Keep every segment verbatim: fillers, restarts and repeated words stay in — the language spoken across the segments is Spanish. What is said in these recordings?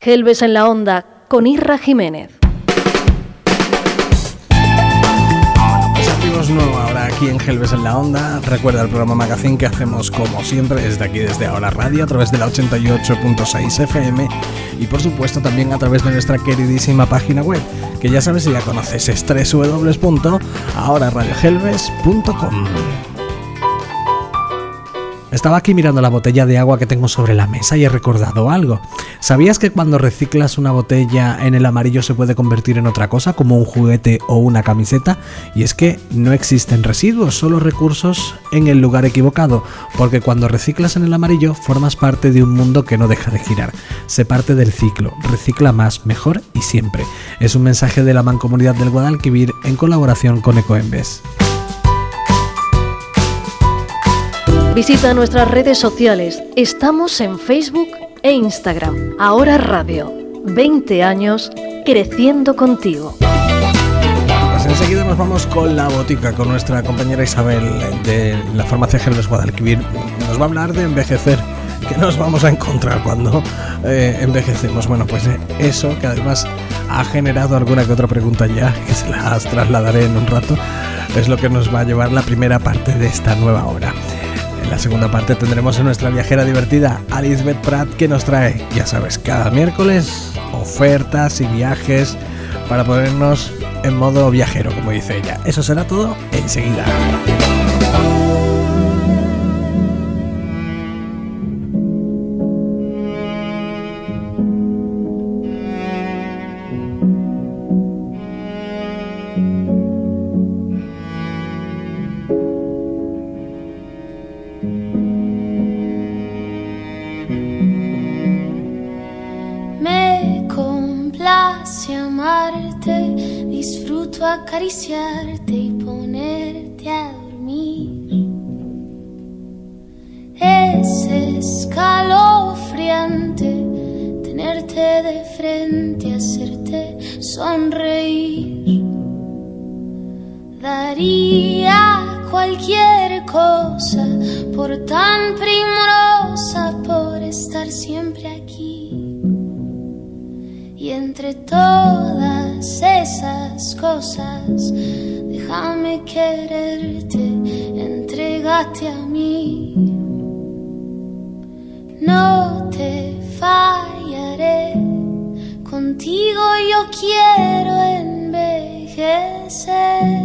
Gelbes en la Onda, con Irra Jiménez. Nuevo ahora aquí en Gelbes en la Onda. Recuerda el programa Magazine que hacemos como siempre desde aquí, desde Ahora Radio, a través de la ochenta y ocho punto seis F M y por supuesto también a través de nuestra queridísima página web, que ya sabes, si ya conoces, es doble u doble u doble u punto ahora radio gelbes punto com. Estaba aquí mirando la botella de agua que tengo sobre la mesa y he recordado algo. ¿Sabías que cuando reciclas una botella en el amarillo se puede convertir en otra cosa, como un juguete o una camiseta? Y es que no existen residuos, solo recursos en el lugar equivocado, porque cuando reciclas en el amarillo formas parte de un mundo que no deja de girar. Sé parte del ciclo, recicla más, mejor y siempre. Es un mensaje de la Mancomunidad del Guadalquivir en colaboración con Ecoembes. Visita nuestras redes sociales. Estamos en Facebook e Instagram. Ahora Radio. veinte años creciendo contigo. Pues enseguida nos vamos con la botica, con nuestra compañera Isabel de la farmacia Gelbes Guadalquivir. Nos va a hablar de envejecer. ¿Qué nos vamos a encontrar cuando eh, envejecemos? Bueno, pues eh, eso, que además ha generado alguna que otra pregunta ya, que se las trasladaré en un rato, es lo que nos va a llevar la primera parte de esta nueva hora. En la segunda parte tendremos a nuestra viajera divertida, a Lisbeth Prat, que nos trae, ya sabes, cada miércoles ofertas y viajes para ponernos en modo viajero, como dice ella. Eso será todo enseguida. Acariciarte y ponerte a dormir. Es escalofriante tenerte de frente, hacerte sonreír. Daría cualquier cosa por tan primorosa, por estar siempre aquí. Y entre todas esas cosas, déjame quererte, entrégate a mí. No te fallaré, contigo yo quiero envejecer.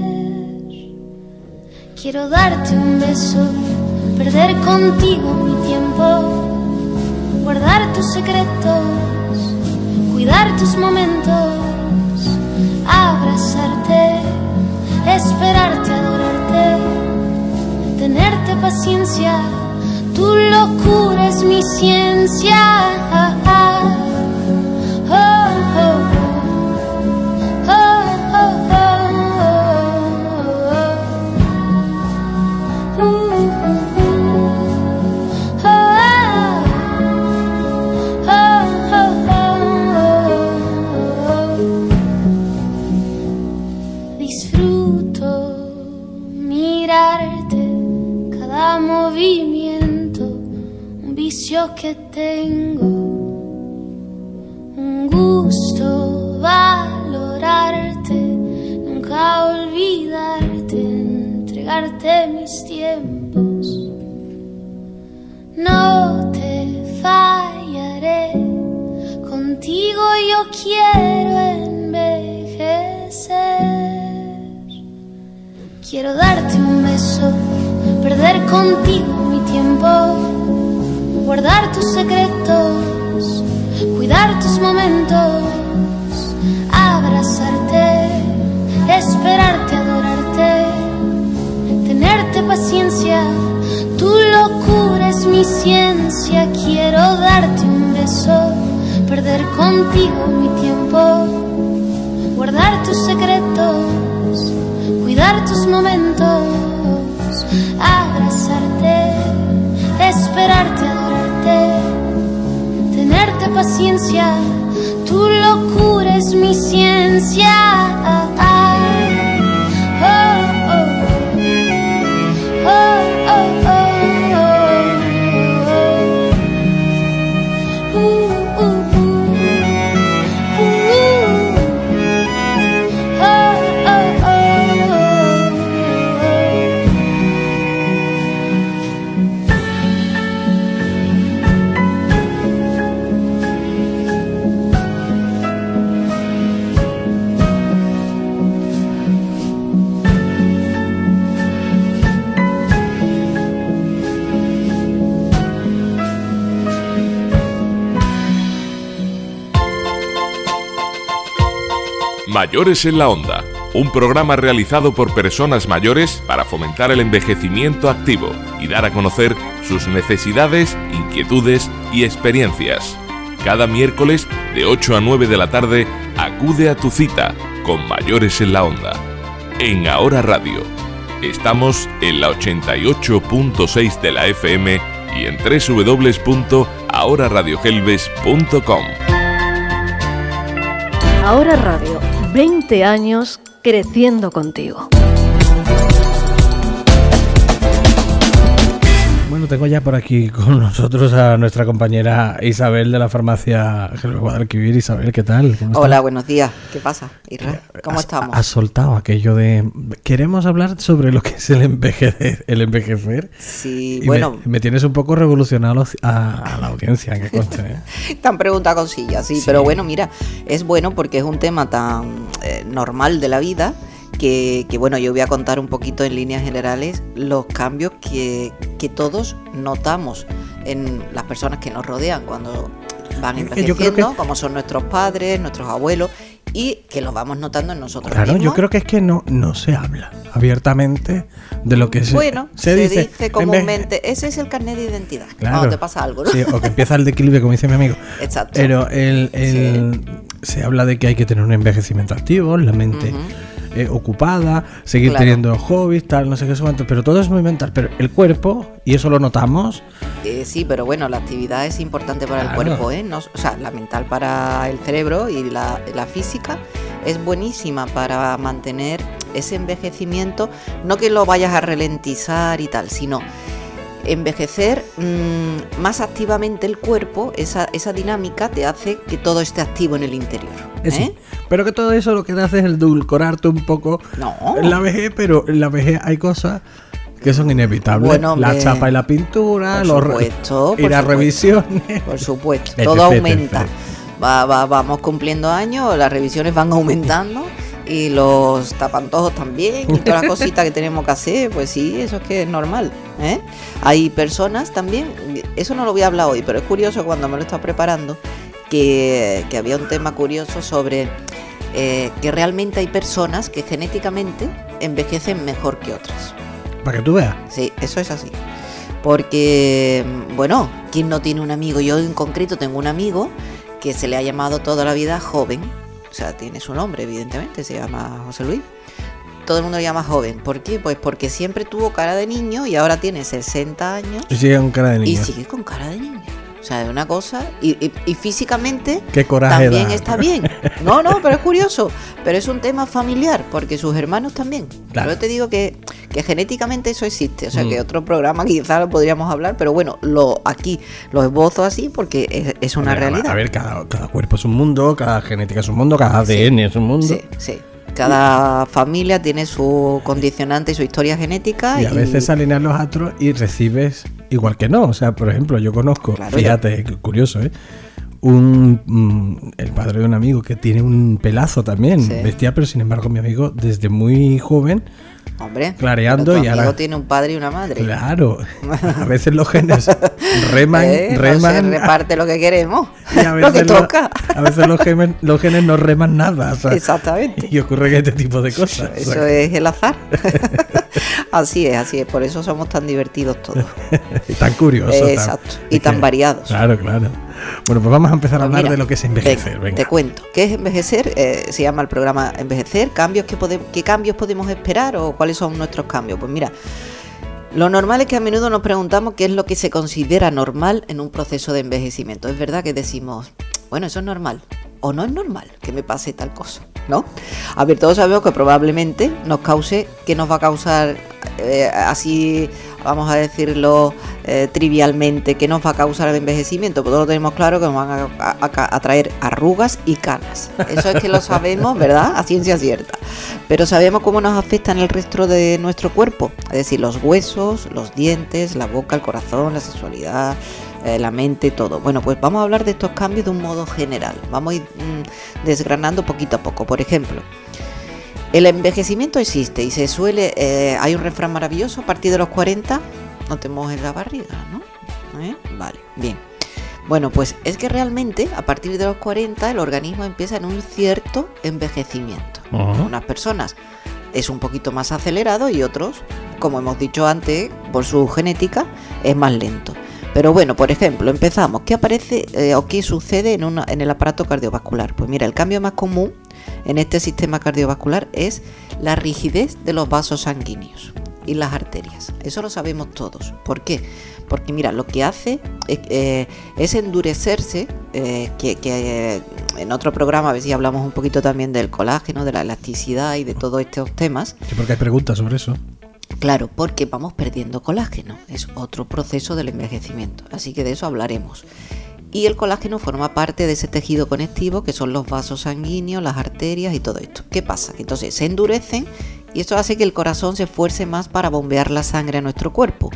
Quiero darte un beso, perder contigo mi tiempo, guardar tus secretos, cuidar tus momentos, abrazarte, esperarte, adorarte, tenerte paciencia, tu locura es mi ciencia. Ah, ah, oh, oh, oh, oh, oh, oh, oh, oh, movimiento, un vicio que tengo, un gusto valorarte, nunca olvidarte, entregarte mis tiempos. No te fallaré, contigo yo quiero envejecer. Quiero darte un beso, perder contigo mi tiempo, guardar tus secretos, cuidar tus momentos, abrazarte, esperarte, adorarte, tenerte paciencia, tu locura es mi ciencia. Quiero darte un beso, perder contigo mi tiempo, guardar tus secretos, cuidar tus momentos, abrazarte, esperarte, adorarte, tenerte paciencia, tu locura es mi ciencia. Ah, ah, oh, oh, oh, oh, oh, oh, uh, uh, uh. Mayores en la Onda, un programa realizado por personas mayores para fomentar el envejecimiento activo y dar a conocer sus necesidades, inquietudes y experiencias. Cada miércoles de ocho a nueve de la tarde acude a tu cita con Mayores en la Onda. En Ahora Radio. Estamos en la ochenta y ocho punto seis de la F M y en doble u doble u doble u punto ahora radio gelbes punto com. Ahora Radio, veinte años creciendo contigo. Bueno, tengo ya por aquí con nosotros a nuestra compañera Isabel de la farmacia Gelbes Guadalquivir. Isabel, ¿qué tal? ¿Cómo Hola, estás? buenos días. ¿Qué pasa, Isra? ¿Cómo has, estamos? Has soltado aquello de... Queremos hablar sobre lo que es el envejecer. El envejecer. Sí, y bueno... Me, me tienes un poco revolucionado a, a la audiencia, que conste, ¿eh? Tan pregunta cosilla, sí, sí. Pero bueno, mira, es bueno porque es un tema tan eh, normal de la vida que, que, bueno, yo voy a contar un poquito en líneas generales los cambios que, que todos notamos en las personas que nos rodean cuando van envejeciendo, que... como son nuestros padres, nuestros abuelos, y que los vamos notando en nosotros claro, mismos. Yo creo que es que no, no se habla abiertamente de lo que se, bueno, se, se dice. dice comúnmente, ese es el carnet de identidad, claro, cuando te pasa algo, ¿no? Sí, o que empieza el declive, como dice mi amigo. Exacto. Pero el, el, sí. se habla de que hay que tener un envejecimiento activo, la mente... Uh-huh. Eh, ocupada, seguir claro. teniendo hobbies, tal, no sé qué, cuánto, pero todo es muy mental. Pero el cuerpo, y eso lo notamos. Eh, sí, pero bueno, la actividad es importante para claro. el cuerpo, ¿eh? No, o sea, la mental para el cerebro y la, la física es buenísima para mantener ese envejecimiento. No que lo vayas a ralentizar y tal, sino envejecer mmm, más activamente el cuerpo, esa, esa dinámica te hace que todo esté activo en el interior. ¿eh? Sí, pero que todo eso lo que te hace es edulcorarte un poco no. en la vejez, pero en la vejez hay cosas que son inevitables. Bueno, la chapa y la pintura, por supuesto, ir a revisiones. Por supuesto, todo aumenta. Va, va, vamos cumpliendo años, las revisiones van aumentando. Y los tapantojos también, y todas las cositas que tenemos que hacer, pues sí, eso es que es normal, ¿eh? Hay personas también, eso no lo voy a hablar hoy, pero es curioso cuando me lo he estado preparando, que, que había un tema curioso sobre eh, que realmente hay personas que genéticamente envejecen mejor que otras. Para que tú veas. Sí, eso es así. Porque, bueno, ¿quién no tiene un amigo? Yo en concreto tengo un amigo que se le ha llamado toda la vida joven. O sea, tiene su nombre, evidentemente, se llama José Luis. Todo el mundo lo llama joven. ¿Por qué? Pues porque siempre tuvo cara de niño y ahora tiene sesenta años. Y sigue con cara de niño. Y sigue con cara de niño. O sea, es una cosa... Y, y, y físicamente Qué coraje también da. Está bien. No, no, pero es curioso. Pero es un tema familiar, porque sus hermanos también. Claro. Yo te digo que, que genéticamente eso existe. O sea, mm. que otro programa quizás lo podríamos hablar, pero bueno, lo aquí lo esbozo así porque es, es una a ver, realidad. A ver, cada, cada cuerpo es un mundo, cada genética es un mundo, cada A D N sí, es un mundo. Sí, sí. Cada familia tiene su condicionante y su historia genética. Y a y... veces alinean los astros y recibes igual que no. O sea, por ejemplo, yo conozco, claro, fíjate, yo... curioso, ¿eh? Un, mm, el padre de un amigo que tiene un pelazo también, sí. bestia, pero sin embargo mi amigo desde muy joven, hombre, clareando y ahora tiene un padre y una madre. Claro, a veces los genes reman, eh, reman, no se reparte lo que queremos, y a veces lo que lo, toca. A veces los genes, los genes no reman nada, o sea, exactamente. Y ocurre este tipo de cosas. Eso, o sea, eso es el azar. Así es, así es, por eso somos tan divertidos todos. Y tan curiosos. Eh, exacto, y tan que, variados. Claro, claro. Bueno, pues vamos a empezar pues a hablar mira, de lo que es envejecer. Te, venga. te cuento, ¿qué es envejecer? Eh, se llama el programa Envejecer, cambios que podemos, ¿qué cambios podemos esperar o cuáles son nuestros cambios? Pues mira, lo normal es que a menudo nos preguntamos qué es lo que se considera normal en un proceso de envejecimiento. Es verdad que decimos, bueno, eso es normal, o no es normal que me pase tal cosa, ¿no? A ver, todos sabemos que probablemente nos cause, que nos va a causar eh, así, vamos a decirlo eh, trivialmente, que nos va a causar el envejecimiento. Pues todos lo tenemos claro que nos van a, a, a, a traer arrugas y canas. Eso es que lo sabemos, ¿verdad? A ciencia cierta. Pero sabemos cómo nos afectan el resto de nuestro cuerpo, es decir, los huesos, los dientes, la boca, el corazón, la sexualidad, eh, la mente, todo. Bueno, pues vamos a hablar de estos cambios de un modo general. Vamos a ir mmm, desgranando poquito a poco. Por ejemplo, el envejecimiento existe y se suele, eh, hay un refrán maravilloso, a partir de los cuarenta no te mojes la barriga, ¿no? ¿Eh? Vale, bien. Bueno, pues es que realmente a partir de los cuarenta el organismo empieza en un cierto envejecimiento. Uh-huh. Unas personas es un poquito más acelerado y otros, como hemos dicho antes, por su genética es más lento. Pero bueno, por ejemplo, empezamos. ¿Qué aparece eh, o qué sucede en, una, en el aparato cardiovascular? Pues mira, el cambio más común en este sistema cardiovascular es la rigidez de los vasos sanguíneos y las arterias. Eso lo sabemos todos. ¿Por qué? Porque mira, lo que hace es, eh, es endurecerse, eh, que, que eh, en otro programa a ver si hablamos un poquito también del colágeno, de la elasticidad y de todos estos temas. Sí, porque hay preguntas sobre eso. Claro, porque vamos perdiendo colágeno, es otro proceso del envejecimiento, así que de eso hablaremos. Y el colágeno forma parte de ese tejido conectivo que son los vasos sanguíneos, las arterias y todo esto. ¿Qué pasa? Que entonces se endurecen y esto hace que el corazón se esfuerce más para bombear la sangre a nuestro cuerpo.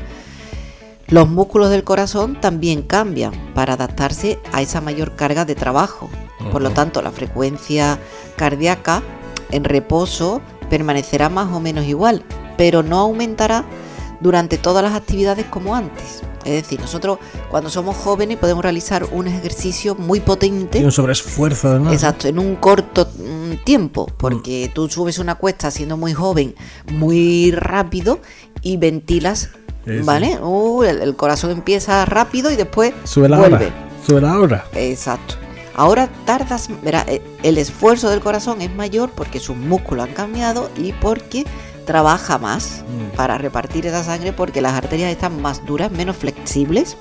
Los músculos del corazón también cambian para adaptarse a esa mayor carga de trabajo. Por lo tanto, la frecuencia cardíaca en reposo permanecerá más o menos igual, pero no aumentará durante todas las actividades como antes. Es decir, nosotros cuando somos jóvenes podemos realizar un ejercicio muy potente. Y un sobreesfuerzo además. Exacto, en un corto mm, tiempo, porque mm. tú subes una cuesta siendo muy joven, muy rápido y ventilas, sí, ¿vale? Sí. Uh, el, el corazón empieza rápido y después sube la vuelve. hora. Sube la hora. Exacto. Ahora tardas, verá, el esfuerzo del corazón es mayor porque sus músculos han cambiado y porque trabaja más mm. para repartir esa sangre, porque las arterias están más duras, menos flexibles.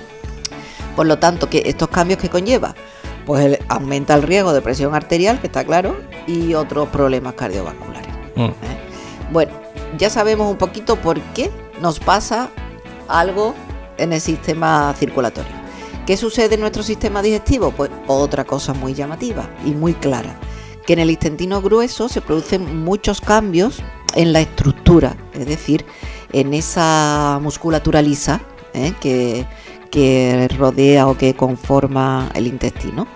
Por lo tanto, que estos cambios que conlleva, pues el, aumenta el riesgo de presión arterial, que está claro, y otros problemas cardiovasculares. Mm. ¿Eh? Bueno, ya sabemos un poquito por qué nos pasa algo en el sistema circulatorio. ¿Qué sucede en nuestro sistema digestivo? Pues otra cosa muy llamativa y muy clara, que en el intestino grueso se producen muchos cambios en la estructura, es decir, en esa musculatura lisa ¿eh? que, que rodea o que conforma el intestino,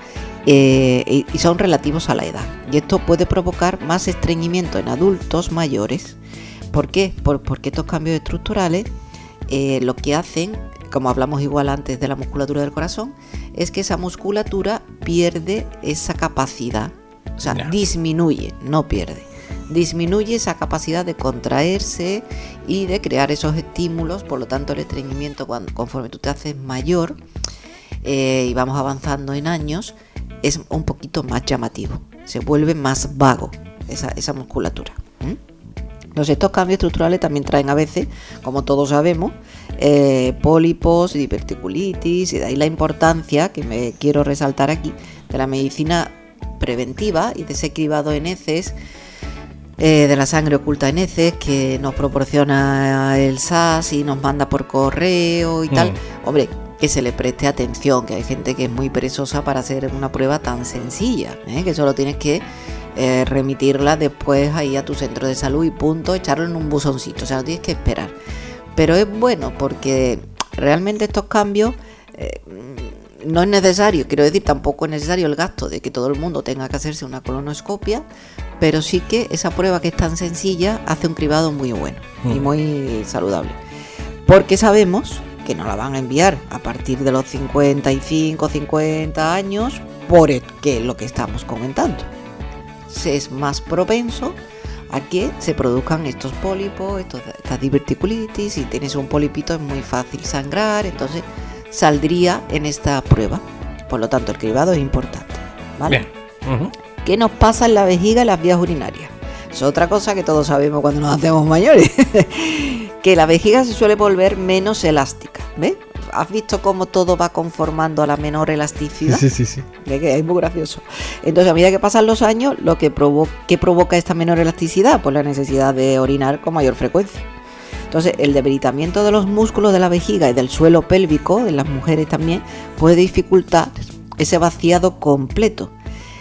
eh, y son relativos a la edad. Y esto puede provocar más estreñimiento en adultos mayores. ¿Por qué? Por, porque estos cambios estructurales eh, lo que hacen, como hablamos igual antes de la musculatura del corazón, es que esa musculatura pierde esa capacidad, o sea, no. disminuye, no pierde, disminuye esa capacidad de contraerse y de crear esos estímulos. Por lo tanto, el estreñimiento, cuando, conforme tú te haces mayor eh, y vamos avanzando en años, es un poquito más llamativo, se vuelve más vago esa, esa musculatura. ¿Mm? Entonces, estos cambios estructurales también traen a veces, como todos sabemos, eh, pólipos, diverticulitis, y de ahí la importancia, que me quiero resaltar aquí, de la medicina preventiva y de ese cribado en heces, eh, de la sangre oculta en heces que nos proporciona el S A S y nos manda por correo y mm. tal. Hombre, que se le preste atención, que hay gente que es muy perezosa para hacer una prueba tan sencilla, ¿eh? que solo tienes que Eh, remitirla después ahí a tu centro de salud y punto, echarlo en un buzoncito, o sea, no tienes que esperar. Pero es bueno porque realmente estos cambios eh, no es necesario, quiero decir, tampoco es necesario el gasto de que todo el mundo tenga que hacerse una colonoscopia, pero sí que esa prueba que es tan sencilla hace un cribado muy bueno mm. y muy saludable, porque sabemos que nos la van a enviar a partir de los cincuenta y cinco, cincuenta años, por el, que es lo que estamos comentando. Se es más propenso a que se produzcan estos pólipos, estos, estas diverticulitis. Si tienes un polipito es muy fácil sangrar, entonces saldría en esta prueba. Por lo tanto, el cribado es importante, ¿vale? Bien. Uh-huh. ¿Qué nos pasa en la vejiga y las vías urinarias? Es otra cosa que todos sabemos cuando nos hacemos mayores. Que la vejiga se suele volver menos elástica, ¿ves? ¿Has visto cómo todo va conformando a la menor elasticidad? Sí, sí, sí. Que es muy gracioso. Entonces, a medida que pasan los años, lo que provo- ¿qué provoca esta menor elasticidad? Pues la necesidad de orinar con mayor frecuencia. Entonces, el debilitamiento de los músculos de la vejiga y del suelo pélvico, en las mujeres también, puede dificultar ese vaciado completo.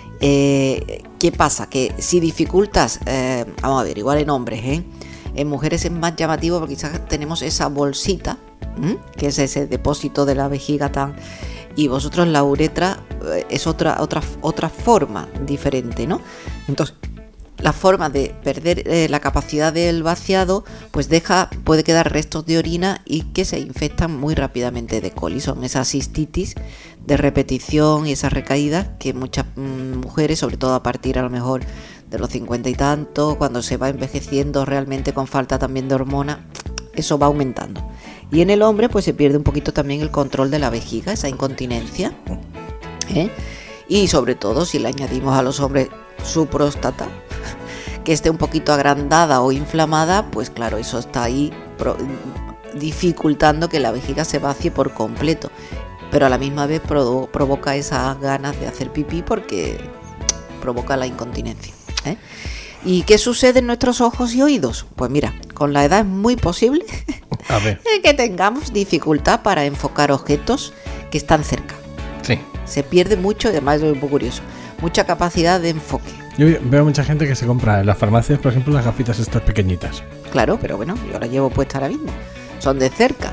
Eh, ¿Qué pasa? Que si dificultas, eh, vamos a ver, igual en hombres, ¿eh? En mujeres es más llamativo porque quizás tenemos esa bolsita, ¿m? que es ese depósito de la vejiga tan... Y vosotros la uretra eh, es otra, otra, otra forma diferente, ¿no? Entonces, la forma de perder eh, la capacidad del vaciado, pues deja, puede quedar restos de orina y que se infectan muy rápidamente de coli. Son esas cistitis de repetición y esas recaídas que muchas mm, mujeres, sobre todo a partir a lo mejor de los cincuenta y tanto, cuando se va envejeciendo realmente con falta también de hormonas, eso va aumentando. Y en el hombre pues se pierde un poquito también el control de la vejiga, esa incontinencia, ¿eh? Y sobre todo si le añadimos a los hombres su próstata, que esté un poquito agrandada o inflamada, pues claro, eso está ahí pro- dificultando que la vejiga se vacie por completo, pero a la misma vez pro- provoca esas ganas de hacer pipí porque provoca la incontinencia, ¿eh? ¿Y qué sucede en nuestros ojos y oídos? Pues mira, con la edad es muy posible A ver. que tengamos dificultad para enfocar objetos que están cerca. Sí. Se pierde mucho, y además es un poco curioso, mucha capacidad de enfoque. Yo veo mucha gente que se compra en las farmacias, por ejemplo, las gafitas estas pequeñitas. Claro, pero bueno, yo las llevo puestas ahora mismo. Son de cerca,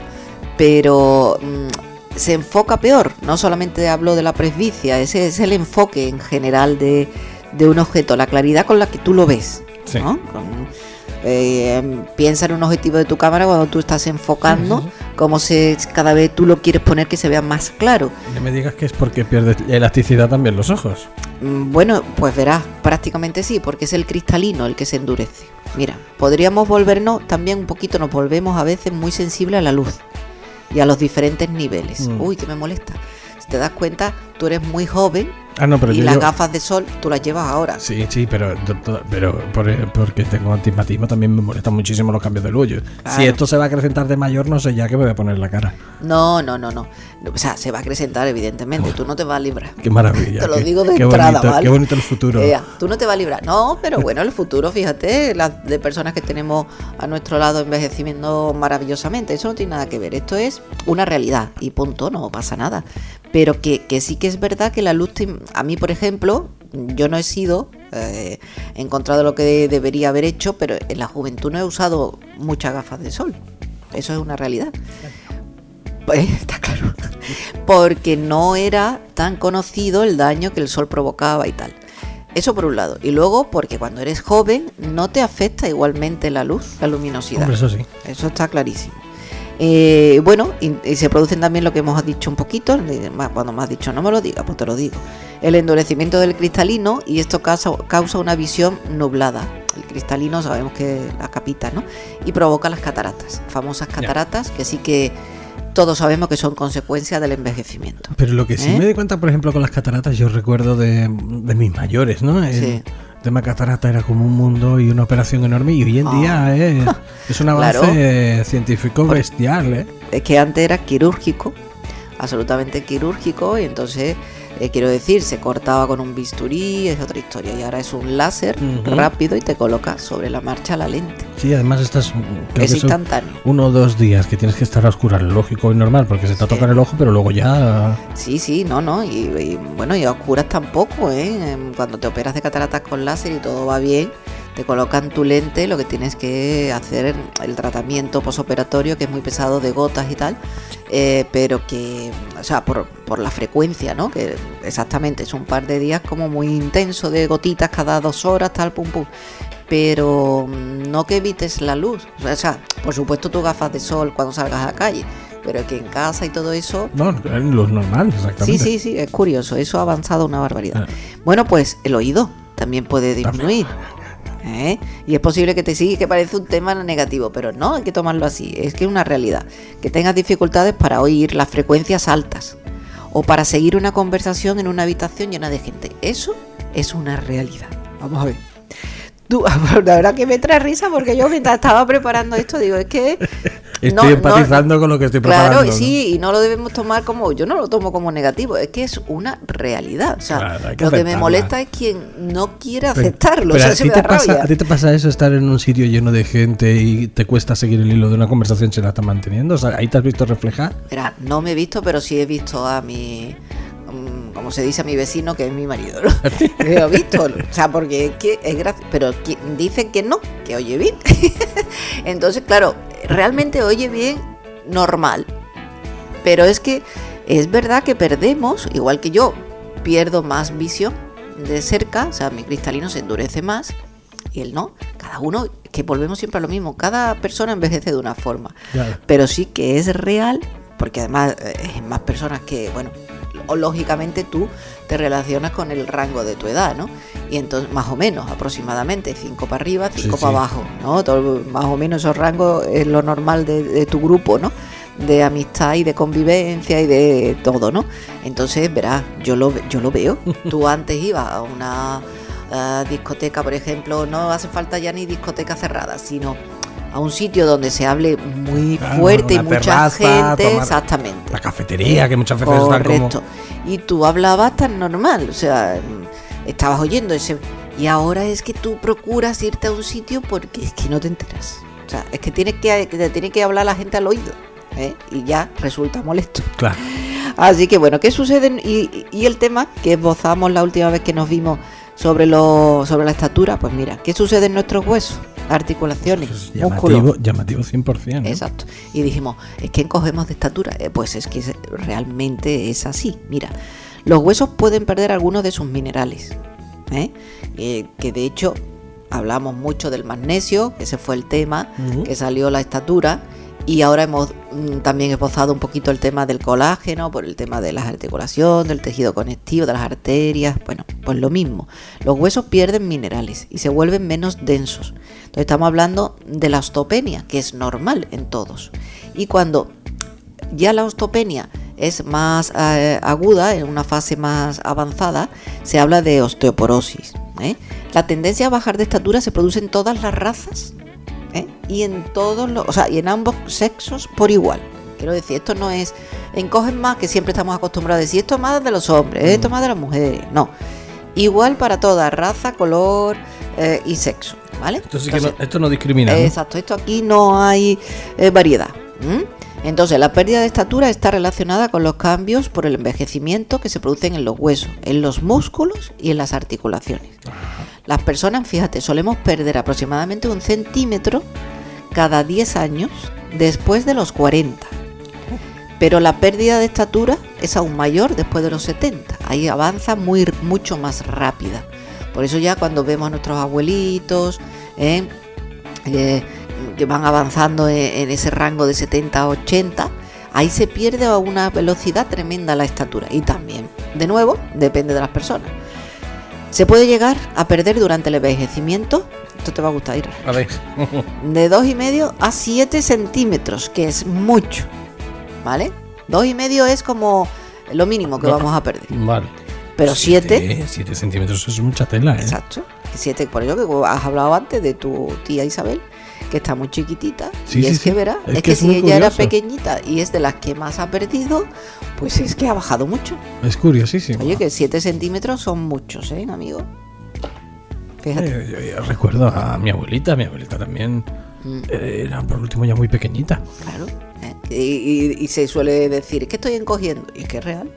pero mmm, se enfoca peor. No solamente hablo de la presbicia, ese es el enfoque en general de, de un objeto, la claridad con la que tú lo ves, Sí. ¿no? Con, eh, piensa en un objetivo de tu cámara cuando tú estás enfocando, Sí, sí, como se, cada vez tú lo quieres poner que se vea más claro. No me digas que es porque pierdes elasticidad también los ojos. Mm, Bueno, pues verás, prácticamente sí, porque es el cristalino el que se endurece. Mira, podríamos volvernos, también un poquito nos volvemos a veces muy sensibles a la luz y a los diferentes niveles. Mm. Uy, que me molesta. Si te das cuenta, tú eres muy joven Ah, no, pero y yo, las yo- gafas de sol tú las llevas ahora. Sí, sí, pero, to- pero por- porque tengo antigmatismo también me molestan muchísimo los cambios de luz. Yo- Claro. Si esto se va a acrecentar de mayor, no sé ya qué me voy a poner en la cara. No, no, no, no. O sea, se va a acrecentar, evidentemente. Tú no te vas a librar. Qué maravilla. Te lo qué- digo de qué entrada, bonito, ¿vale? Qué bonito el futuro. Ea, tú no te vas a librar. No, pero bueno, el futuro, fíjate, las de personas que tenemos a nuestro lado envejeciendo maravillosamente. Eso no tiene nada que ver. Esto es una realidad y punto, no pasa nada. Pero que, que sí que es verdad que la luz, te- a mí, por ejemplo, yo no he sido, eh, he encontrado lo que debería haber hecho, pero en la juventud no he usado muchas gafas de sol. Eso es una realidad. Pues está claro. Porque no era tan conocido el daño que el sol provocaba y tal. Eso por un lado. Y luego porque cuando eres joven no te afecta igualmente la luz, la luminosidad. Hombre, eso sí. Eso está clarísimo. Eh, bueno, y, y se producen también lo que hemos dicho un poquito, de- más- cuando me has dicho no me lo digas, pues te lo digo. El endurecimiento del cristalino, y esto causa, causa una visión nublada. El cristalino sabemos que la capita, ¿no? Y provoca las cataratas, famosas cataratas, que sí que todos sabemos que son consecuencia del envejecimiento. Pero lo que sí ¿Eh? me di cuenta, por ejemplo, con las cataratas, yo recuerdo de, de mis mayores, ¿no? El Sí. tema catarata era como un mundo y una operación enorme, y hoy en Ah. día eh, es un avance Claro. eh, científico bestial, ¿eh? Es que antes era quirúrgico, absolutamente quirúrgico, y entonces, eh, quiero decir, se cortaba con un bisturí, es otra historia, y ahora es un láser Ujú. rápido y te coloca sobre la marcha la lente. Sí, además estás creo Es que son instantáneo. uno o dos días que tienes que estar a oscuras, lo lógico y normal, porque se te Sí. toca el ojo, pero luego ya... Sí, sí, no, no, y, y, bueno, y a oscuras tampoco, ¿eh? Em, Cuando te operas de cataratas con láser y todo va bien, te colocan tu lente, lo que tienes que hacer el tratamiento posoperatorio, que es muy pesado de gotas y tal, eh, pero que, o sea, por, por la frecuencia, ¿no? Que exactamente es un par de días como muy intenso de gotitas cada dos horas, tal, pum, pum. Pero mm, no que evites la luz, o sea, por supuesto tus gafas de sol cuando salgas a la calle, pero que en casa y todo eso. No, lo normal, Sí, exactamente. sí, sí, es curioso, eso ha avanzado una barbaridad. Ah. Bueno, pues el oído también puede disminuir. ¿eh? Y es posible que te siga que parece un tema negativo, pero no hay que tomarlo así, es que es una realidad. Que tengas dificultades para oír las frecuencias altas o para seguir una conversación en una habitación llena de gente. Eso es una realidad. Vamos a ver. Tú, la verdad que me trae risa porque yo mientras estaba preparando esto digo, es que... Estoy no- no- empatizando con lo que estoy preparando. Claro, y ¿no? sí, y no lo debemos tomar como, yo no lo tomo como negativo, es que es una realidad. O sea, Claro, hay que lo que me aceptarla. molesta es quien no quiere Pero- aceptarlo. pero o sea, a, se ti me te da pasa, rabia. ¿a ti te pasa eso, estar en un sitio lleno de gente y te cuesta seguir el hilo de una conversación si la estás manteniendo? O sea, ¿ahí te has visto reflejar? Verá, no me he visto, pero sí he visto a mi, mm, como se dice, a mi vecino, que es mi marido, ¿no? Lo he visto, o sea, porque es que es gracioso, pero qui- dicen que no, que oye bien. Entonces, claro, realmente oye bien normal, pero es que es verdad que perdemos, igual que yo, pierdo más visión de cerca, o sea, mi cristalino se endurece más y él no. Cada uno, que volvemos siempre a lo mismo, cada persona envejece de una forma. Claro. Pero sí que es real, porque además eh, hay más personas que, bueno, o lógicamente tú te relacionas con el rango de tu edad, ¿no? Y entonces, más o menos, aproximadamente cinco para arriba, cinco Sí, para sí. abajo, ¿no? Todo, más o menos esos rangos es lo normal de, de tu grupo, ¿no? De amistad y de convivencia y de todo, ¿no? Entonces, verás, yo lo, yo lo veo. Tú antes ibas a una uh, discoteca, por ejemplo, no hace falta ya ni discoteca cerrada, sino a un sitio donde se hable muy Claro, fuerte y una mucha terraza, gente, tomar exactamente. La cafetería, que muchas veces están Correcto. como... Y tú hablabas tan normal, o sea, estabas oyendo ese... Y ahora es que tú procuras irte a un sitio porque es que no te enteras. O sea, es que tienes que, que te tiene que hablar la gente al oído, ¿eh? Y ya resulta molesto. Claro. Así que bueno, ¿qué sucede? Y, y el tema que esbozamos la última vez que nos vimos sobre, lo, sobre la estatura, pues mira, ¿qué sucede en nuestros huesos? Articulaciones, Pues músculos. llamativo, llamativo cien por ciento, ¿eh? Exacto. Y dijimos, ¿es que encogemos de estatura? Eh, pues es que es- realmente es así. Mira, los huesos pueden perder algunos de sus minerales, ¿eh? Eh, que de hecho hablamos mucho del magnesio, que ese fue el tema, Ujú. que salió la estatura. Y ahora hemos mm, también esbozado un poquito el tema del colágeno, por el tema de las articulaciones, del tejido conectivo, de las arterias. Bueno, pues lo mismo. Los huesos pierden minerales y se vuelven menos densos. Entonces estamos hablando de la osteopenia, que es normal en todos. Y cuando ya la osteopenia es más eh, aguda, en una fase más avanzada, se habla de osteoporosis, ¿eh? La tendencia a bajar de estatura se produce en todas las razas, ¿eh? Y en todos los, o sea, y en ambos sexos por igual. Quiero decir, esto no es encogen más, que siempre estamos acostumbrados a decir esto es más de los hombres, esto es más de las mujeres. No, igual para toda raza, color eh, y sexo, ¿vale? Esto sí que Entonces, no, esto no discrimina, ¿no? exacto, esto aquí no hay eh, variedad. ¿m? Entonces, la pérdida de estatura está relacionada con los cambios por el envejecimiento que se producen en los huesos, en los músculos y en las articulaciones. Las personas, fíjate, solemos perder aproximadamente un centímetro cada diez años después de los cuarenta. Pero la pérdida de estatura es aún mayor después de los setenta. Ahí avanza muy, mucho más rápida. Por eso ya cuando vemos a nuestros abuelitos, ¿eh? Eh, que van avanzando en, en ese rango de setenta a ochenta, ahí se pierde a una velocidad tremenda la estatura. Y también, de nuevo, depende de las personas. Se puede llegar a perder durante el envejecimiento, esto te va a gustar, Ira, A ver. de dos y medio a siete centímetros, que es mucho, ¿vale? Dos y medio es como lo mínimo que No. vamos a perder. Vale. Pero siete, siete centímetros es mucha tela, ¿eh? exacto, siete, por eso que has hablado antes de tu tía Isabel, que está muy chiquitita, Sí, y sí, es que sí. verá, Es es, que que, es si muy ella era curioso. pequeñita y es de las que más ha perdido, pues es que ha bajado mucho. Es curiosísimo. Oye, que siete centímetros son muchos, ¿eh, amigo? Fíjate. Eh, yo, yo recuerdo a mi abuelita, mi abuelita también Mm. eh, era por último ya muy pequeñita. Claro. ¿eh? Y, y- y se suele decir, es que estoy encogiendo. Y es que es real.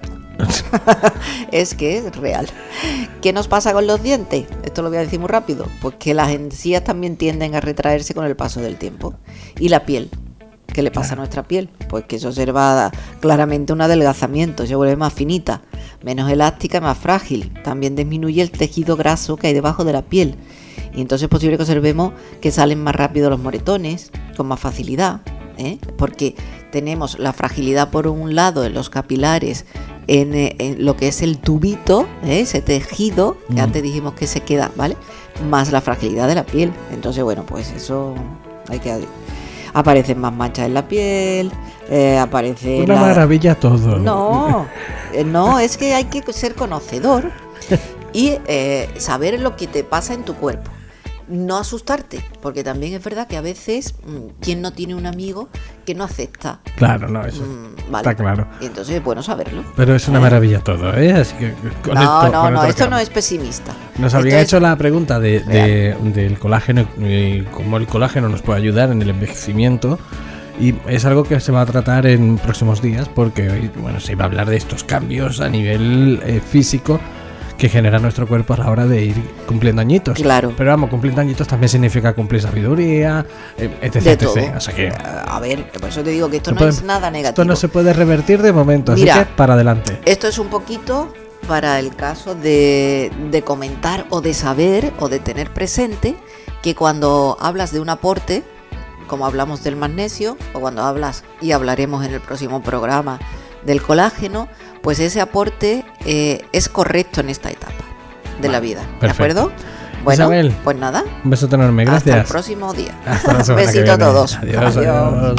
Es que es real. ¿Qué nos pasa con los dientes? Esto lo voy a decir muy rápido. Pues que las encías también tienden a retraerse con el paso del tiempo. Y la piel. ¿Qué le pasa a nuestra piel? Pues que se observa claramente un adelgazamiento, se vuelve más finita, menos elástica y más frágil. También disminuye el tejido graso que hay debajo de la piel. Y entonces es posible que observemos que salen más rápido los moretones, con más facilidad, ¿eh? Porque tenemos la fragilidad por un lado en los capilares, en, eh, en lo que es el tubito, ¿eh? Ese tejido que Mm. antes dijimos que se queda, ¿vale? Más la fragilidad de la piel. Entonces, bueno, pues eso hay que... Aparecen más manchas en la piel, eh, aparece... Una la- maravilla todo. no, eh, no, es que hay que ser conocedor y eh, saber lo que te pasa en tu cuerpo. No asustarte, porque también es verdad que a veces, mm, ¿quién no tiene un amigo que no acepta? Claro, no, eso Mm, vale. está claro. Y entonces es bueno saberlo. Pero es una maravilla todo, ¿eh? Así que con no, esto, no, con no, esto esto no quedamos. es pesimista. Nos Esto habrían es- hecho la pregunta de, de- del colágeno y cómo el colágeno nos puede ayudar en el envejecimiento. Y es algo que se va a tratar en próximos días porque hoy, bueno, se va a hablar de estos cambios a nivel eh, físico que genera nuestro cuerpo a la hora de ir cumpliendo añitos. Claro. Pero vamos, cumpliendo añitos también significa cumplir sabiduría, eh, etc, de etc. todo. O sea que A ver, por eso te digo que esto se no puede- es nada negativo. esto no se puede revertir de momento, Mira. así que para adelante. Esto es un poquito para el caso de, de comentar o de saber o de tener presente que cuando hablas de un aporte, como hablamos del magnesio, o cuando hablas, y hablaremos en el próximo programa, del colágeno, pues ese aporte eh, es correcto en esta etapa de vale, la vida. ¿De perfecto. acuerdo? Bueno, Isabel, pues nada. Un beso enorme, gracias. Hasta el próximo día. Hasta la semana Besito que viene. a todos. Adiós, adiós. adiós.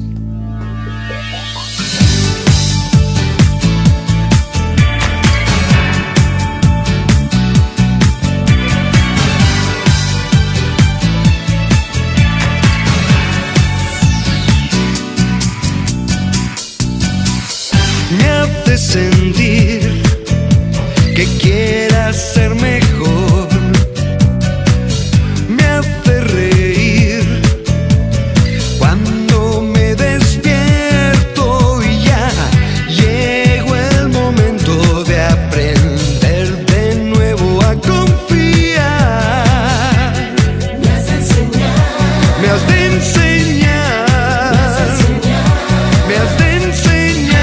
Me hace sentir que quieras ser mejor, me hace reír cuando me despierto y ya llegó el momento de aprender de nuevo a confiar. Me has de enseñar, me has de enseñar, me has de enseñar.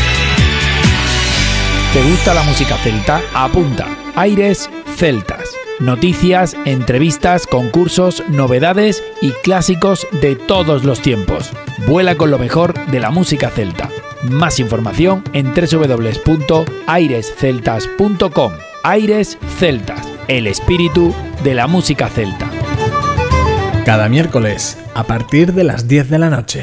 ¿Te gusta la música celta? Apunta, Aires Celtas. Noticias, entrevistas, concursos, novedades y clásicos de todos los tiempos. Vuela con lo mejor de la música celta. Más información en doble u doble u doble u punto aires celtas punto com. Aires Celtas, el espíritu de la música celta. Cada miércoles, a partir de las diez de la noche.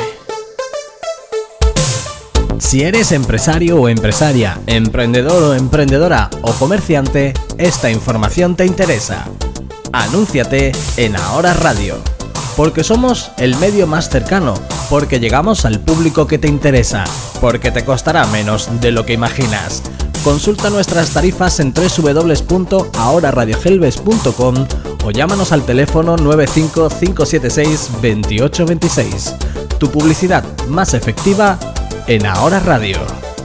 Si eres empresario o empresaria, emprendedor o emprendedora o comerciante, esta información te interesa. Anúnciate en Ahora Radio, porque somos el medio más cercano, porque llegamos al público que te interesa, porque te costará menos de lo que imaginas. Consulta nuestras tarifas en doble u doble u doble u punto ahora radio gelbes punto com o llámanos al teléfono nueve cinco cinco siete seis dos ocho dos seis. Tu publicidad más efectiva en Ahora Radio.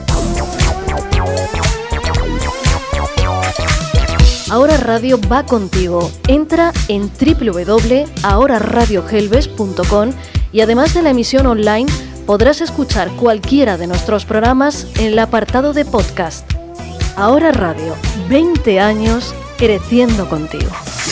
Ahora Radio va contigo. Entra en doble u doble u doble u punto ahora radio gelbes punto com y además de la emisión online podrás escuchar cualquiera de nuestros programas en el apartado de podcast. Ahora Radio, veinte años creciendo contigo.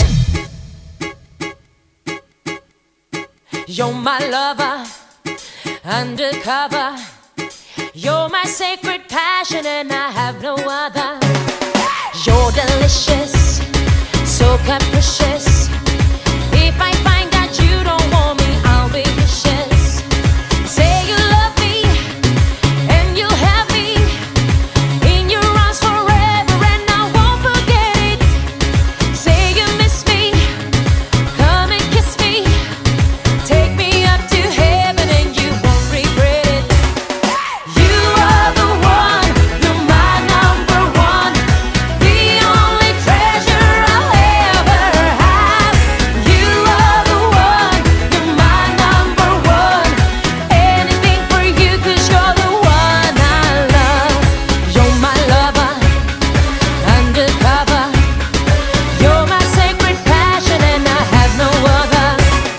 You're my lover, undercover. You're my sacred passion and I have no other. You're delicious, so capricious. If I find that you don't want me, I'll be vicious. Say you love me and you'll have me in your arms forever and I won't forget it. Say you miss me, come and kiss me. Take me up to heaven and you won't regret it. You are the one, you're my number one, the only treasure I'll ever have. You are the one, you're my number one, anything for you 'cause you're the one I love. You're my lover, undercover. You're my sacred passion and I have no other.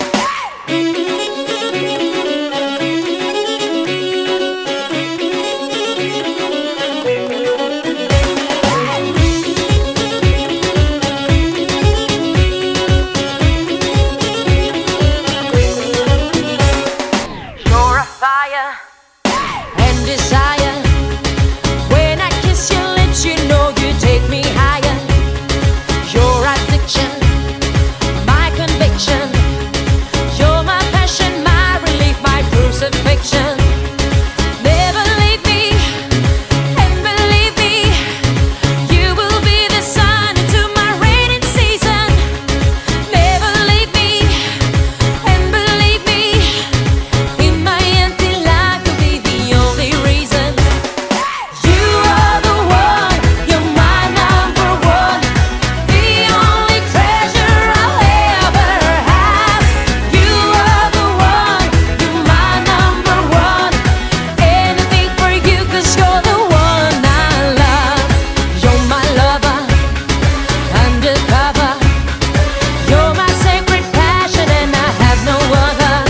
You're a fire and desire. When I kiss your lips, you know you take me higher. Your addiction, my conviction. You're my passion, my relief, my crucifixion. Never leave me, and believe me, you will be the sun into my rainy season. Never leave me, and believe me, in my empty life you'll be the only reason. You are the one, you're my number one, the only treasure I'll ever have. You are the one, you're my number one, anything for you 'cause you're the one I love. You're my lover, undercover. You're my sacred passion and I have no other.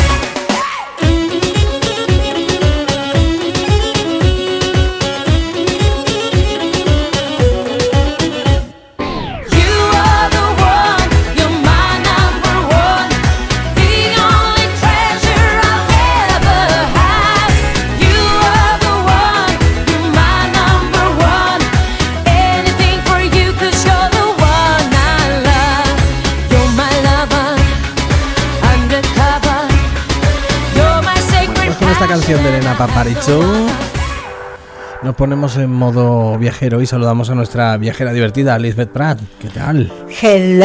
You are the one, you're my number one, the only treasure I'll ever have. You are the one, you're my number one, anything for you 'cause you're the one I love. You're my lover, undercover. You're my sacred Pues con esta canción de Elena Paparicho nos ponemos en modo viajero y saludamos a nuestra viajera divertida, Lisbeth Prat. ¿Qué tal? Hello.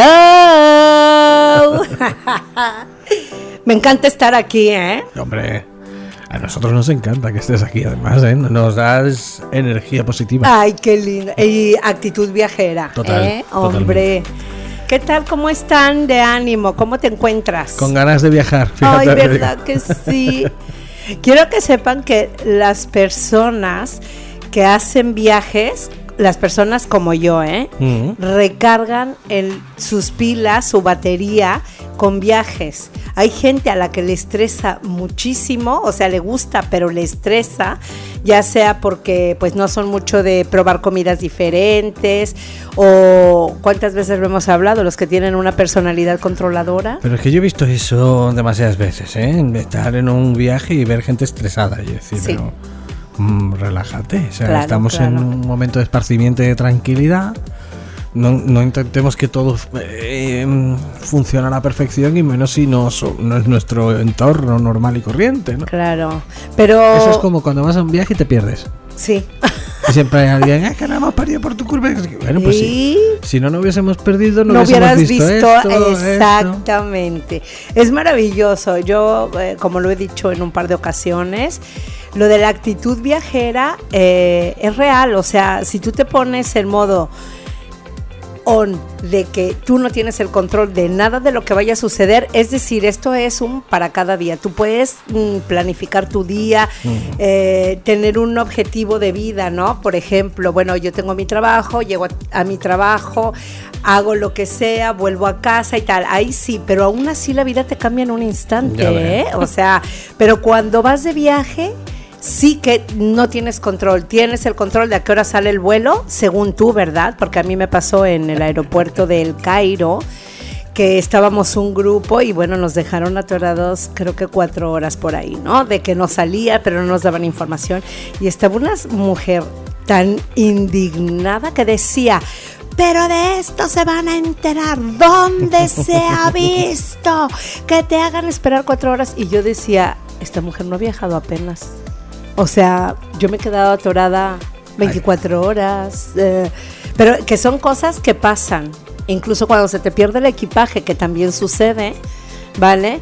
Me encanta estar aquí, ¿eh? Hombre, a nosotros nos encanta que estés aquí, además, ¿eh? Nos das energía positiva. Ay, qué lindo. Y actitud viajera. Total, ¿eh? totalmente. Hombre. ¿Qué tal? ¿Cómo están de ánimo? ¿Cómo te encuentras? Con ganas de viajar, fíjate. Ay, verdad que sí. Quiero que sepan que las personas que hacen viajes, las personas como yo, ¿eh? Mm. recargan el, sus pilas, su batería con viajes. Hay gente a la que le estresa muchísimo, o sea, le gusta, pero le estresa, ya sea porque pues no son mucho de probar comidas diferentes, o cuántas veces lo hemos hablado, los que tienen una personalidad controladora. Pero es que yo he visto eso demasiadas veces, ¿eh? Estar en un viaje y ver gente estresada y decir, Sí. pero mm, relájate, o sea, Claro, estamos claro. en un momento de esparcimiento y de tranquilidad. No, no intentemos que todo eh, funcione a la perfección y menos si no, so- no es nuestro entorno normal y corriente, ¿no? Claro, pero... Eso es como cuando vas a un viaje y te pierdes. Sí. Y siempre hay alguien, es que no hemos perdido por tu culpa. Bueno, pues sí. Y Si no nos hubiésemos perdido, no, no hubiésemos hubieras visto, visto, esto, esto. exactamente. Es maravilloso. Yo, eh, como lo he dicho en un par de ocasiones, lo de la actitud viajera eh, es real. O sea, si tú te pones en modo on de que tú no tienes el control de nada de lo que vaya a suceder, es decir, esto es un para cada día. Tú puedes mm, planificar tu día, eh, tener un objetivo de vida, ¿no? Por ejemplo, bueno, yo tengo mi trabajo, llego a, a mi trabajo, hago lo que sea, vuelvo a casa y tal. Ahí sí, pero aún así la vida te cambia en un instante, Ya veo. ¿eh? O sea, pero cuando vas de viaje, sí que no tienes control. Tienes el control de a qué hora sale el vuelo, según tú, ¿verdad? Porque a mí me pasó en el aeropuerto del Cairo, que estábamos un grupo y bueno, nos dejaron atorados creo que cuatro horas por ahí, ¿no? De que no salía, pero no nos daban información. Y estaba una mujer tan indignada que decía... Pero de esto se van a enterar. ¿Dónde se ha visto que te hagan esperar cuatro horas? Y yo decía, esta mujer no ha viajado apenas. O sea, yo me he quedado atorada veinticuatro horas. Eh, pero que son cosas que pasan. Incluso cuando se te pierde el equipaje, que también sucede, ¿vale?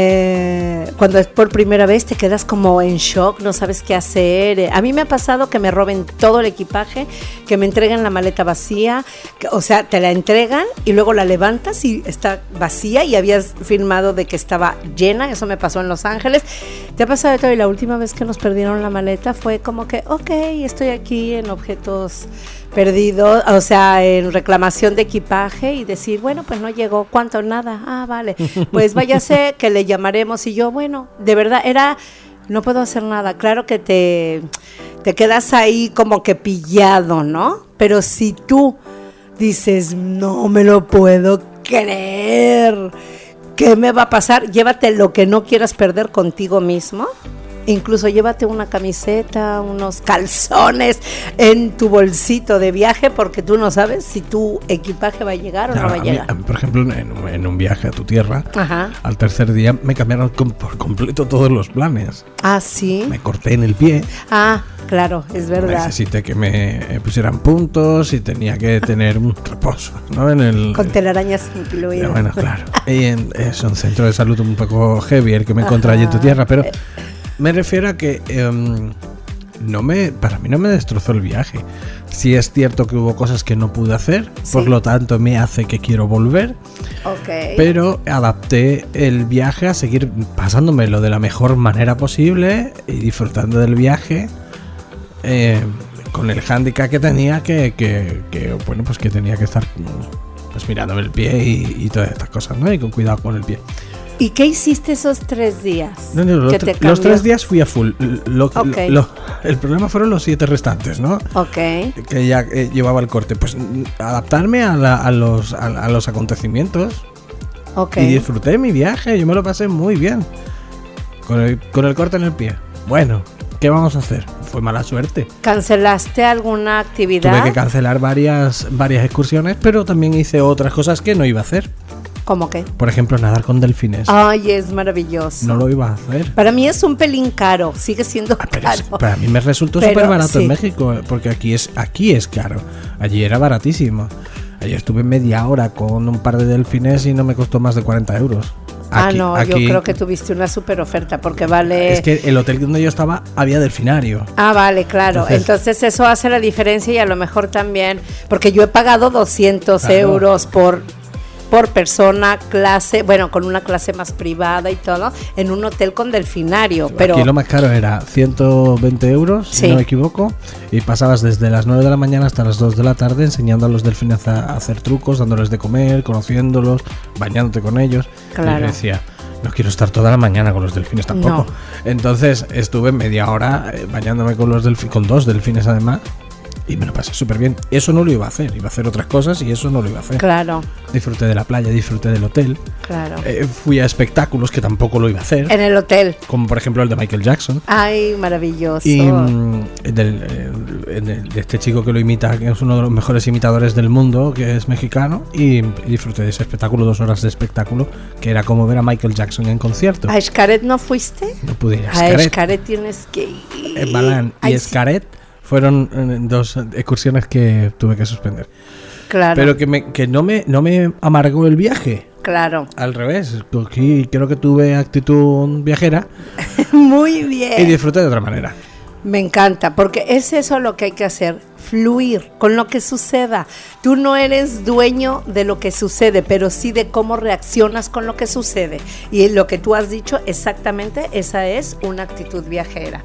Eh, cuando es por primera vez te quedas como en shock, no sabes qué hacer. Eh, a mí me ha pasado que me roben todo el equipaje, que me entreguen la maleta vacía, que, o sea, te la entregan y luego la levantas y está vacía y habías firmado de que estaba llena. Eso me pasó en Los Ángeles. Te ha pasado de todo y la última vez que nos perdieron la maleta fue como que, ok, estoy aquí en objetos perdidos, o sea, en reclamación de equipaje y decir, bueno, pues no llegó, ¿cuánto? Nada, ah, vale, pues váyase que le llamaremos. Y yo, bueno, de verdad, era, no puedo hacer nada. Claro que te, te quedas ahí como que pillado, ¿no? Pero si tú dices, no me lo puedo creer, ¿qué me va a pasar? Llévate lo que no quieras perder contigo mismo. Incluso llévate una camiseta, unos calzones en tu bolsito de viaje, porque tú no sabes si tu equipaje va a llegar o Claro, no va a a mí- llegar. a mí, por ejemplo, en, en un viaje a tu tierra, Ajá. al tercer día me cambiaron com- por completo todos los planes. Ah, sí. Me corté en el pie. Ah, claro, es verdad. Necesité que me pusieran puntos y tenía que tener un reposo, ¿no? En el, Con telarañas Ya, incluidas. bueno, claro. Y en, es un centro de salud un poco heavy el que me encontré allí en tu Ajá. tierra, pero me refiero a que em, no me, para mí no me destrozó el viaje. Sí es cierto que hubo cosas que no pude hacer, Sí. por lo tanto me hace que quiero volver, Ok. pero adapté el viaje a seguir pasándomelo de la mejor manera posible y disfrutando del viaje. eh, con el hándicap que tenía que, que, que, bueno, pues que tenía que estar pues mirándome el pie y, y todas estas cosas, ¿no? Y con cuidado con el pie. ¿Y qué hiciste esos tres días? No, no, los, que tre- te los cambió? tres días fui a full. Lo- Ok. lo- el problema fueron los siete restantes, ¿no? Ok. Que ya eh, llevaba el corte. Pues mm, adaptarme a, la- a los, a, a los acontecimientos. Ok. Y disfruté mi viaje. Yo me lo pasé muy bien. Con el, con el corte en el pie. Bueno, ¿qué vamos a hacer? Fue mala suerte. ¿Cancelaste alguna actividad? Tuve que cancelar varias, varias excursiones, pero también hice otras cosas que no iba a hacer. ¿Cómo qué? Por ejemplo, nadar con delfines. Ay, es maravilloso. No lo iba a hacer. Para mí es un pelín caro, sigue siendo Ah, pero caro. es- para mí me resultó Pero, súper barato sí. en México, porque aquí es, aquí es caro. Allí era baratísimo. Allí estuve media hora con un par de delfines y no me costó más de cuarenta euros. ah, Aquí- no, aquí- yo creo que tuviste una super oferta porque vale... Es que el hotel donde yo estaba había delfinario. Ah, vale, claro. Entonces- Entonces, eso hace la diferencia y a lo mejor también, porque yo he pagado doscientos Claro. euros por por persona, clase, bueno, con una clase más privada y todo, en un hotel con delfinario, pero Aquí lo más caro era ciento veinte euros, si Sí. no me equivoco, y pasabas desde las nueve de la mañana hasta las dos de la tarde enseñando a los delfines a, a hacer trucos, dándoles de comer, conociéndolos, bañándote con ellos. Claro. Y yo decía, no quiero estar toda la mañana con los delfines tampoco. No. Entonces estuve media hora eh, bañándome con los delfines, con dos delfines además, y me lo pasé súper bien. Eso no lo iba a hacer, iba a hacer otras cosas y eso no lo iba a hacer. Claro. Disfruté de la playa, disfruté del hotel. Claro. Eh, fui a espectáculos que tampoco lo iba a hacer. En el hotel. Como por ejemplo el de Michael Jackson. Ay, maravilloso. Y mm, del, eh, de, de este chico que lo imita, que es uno de los mejores imitadores del mundo, que es mexicano. Y, y disfruté de ese espectáculo, dos horas de espectáculo, que era como ver a Michael Jackson en concierto. ¿A Xcaret no fuiste? No pude ir a A Xcaret. Xcaret tienes que ir. Eh, Balán y Ay, sí. Xcaret fueron eh, dos excursiones que tuve que suspender. Claro. Pero que, me, que no, me, no me amargó el viaje. Claro. Al revés, cogí, creo que tuve actitud viajera Muy bien. y disfruté de otra manera. Me encanta, porque es eso lo que hay que hacer, fluir con lo que suceda. Tú no eres dueño de lo que sucede, pero sí de cómo reaccionas con lo que sucede. Y lo que tú has dicho, exactamente, esa es una actitud viajera.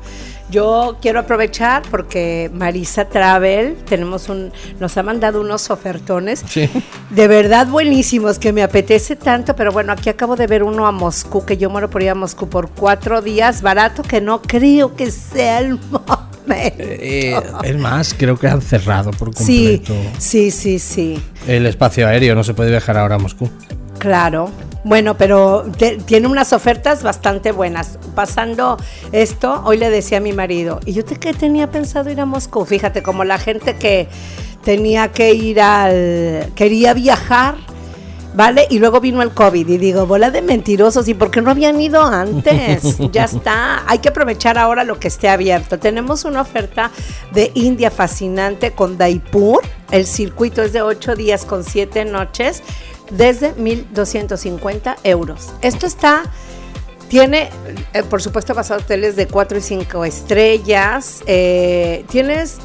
Yo quiero aprovechar porque Marisa Travel tenemos un, nos ha mandado unos ofertones Sí. de verdad buenísimos que me apetece tanto, pero bueno, aquí acabo de ver uno a Moscú, que yo muero por ir a Moscú por cuatro días, barato, que no creo que sea el momento. Eh, es más, creo que han cerrado por Sí, completo sí, sí, sí, el espacio aéreo, no se puede viajar ahora a Moscú. claro. Bueno, pero te- tiene unas ofertas bastante buenas. Pasando esto, hoy le decía a mi marido, y yo te, que tenía pensado ir a Moscú, fíjate, como la gente que tenía que ir al, quería viajar, ¿vale? Y luego vino el COVID y digo, bola de mentirosos, ¿y por qué no habían ido antes? Ya está, hay que aprovechar ahora lo que esté abierto. Tenemos una oferta de India fascinante con Daipur, el circuito es de ocho días con siete noches, desde mil doscientos cincuenta euros. Esto está, tiene, eh, por supuesto, vas a hoteles de cuatro y cinco estrellas, eh, tienes...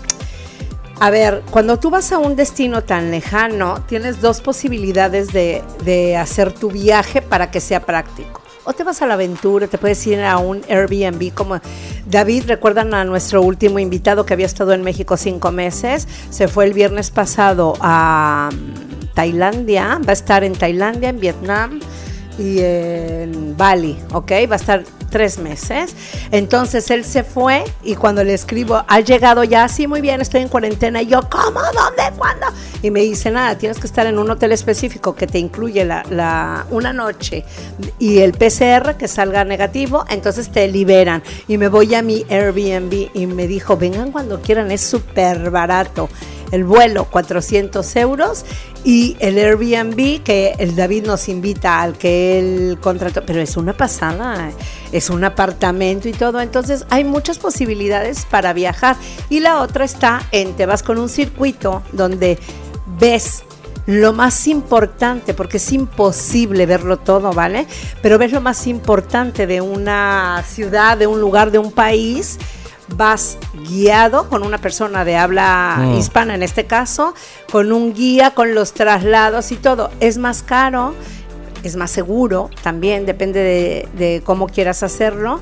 A ver, cuando tú vas a un destino tan lejano, tienes dos posibilidades de, de hacer tu viaje para que sea práctico. O te vas a la aventura, te puedes ir a un Airbnb como David, recuerdan a nuestro último invitado que había estado en México cinco meses, se fue el viernes pasado a Tailandia, va a estar en Tailandia, en Vietnam y en Bali, ¿ok? Va a estar tres meses. Entonces él se fue y cuando le escribo, ¿ha llegado ya? Sí, muy bien, estoy en cuarentena. Y yo, ¿cómo? ¿Dónde? ¿Cuándo? Y me dice, nada, tienes que estar en un hotel específico que te incluye la, la, una noche y el P C R que salga negativo, entonces te liberan. Y me voy a mi Airbnb y me dijo, vengan cuando quieran, es súper barato. El vuelo, cuatrocientos euros, y el Airbnb, que el David nos invita al que él contrató, pero es una pasada, es un apartamento y todo, entonces hay muchas posibilidades para viajar. Y la otra está en, te vas con un circuito donde ves lo más importante, porque es imposible verlo todo, ¿vale? Pero ves lo más importante de una ciudad, de un lugar, de un país. Vas guiado con una persona de habla Mm. hispana en este caso, con un guía, con los traslados y todo. Es más caro, es más seguro también, depende de, de cómo quieras hacerlo.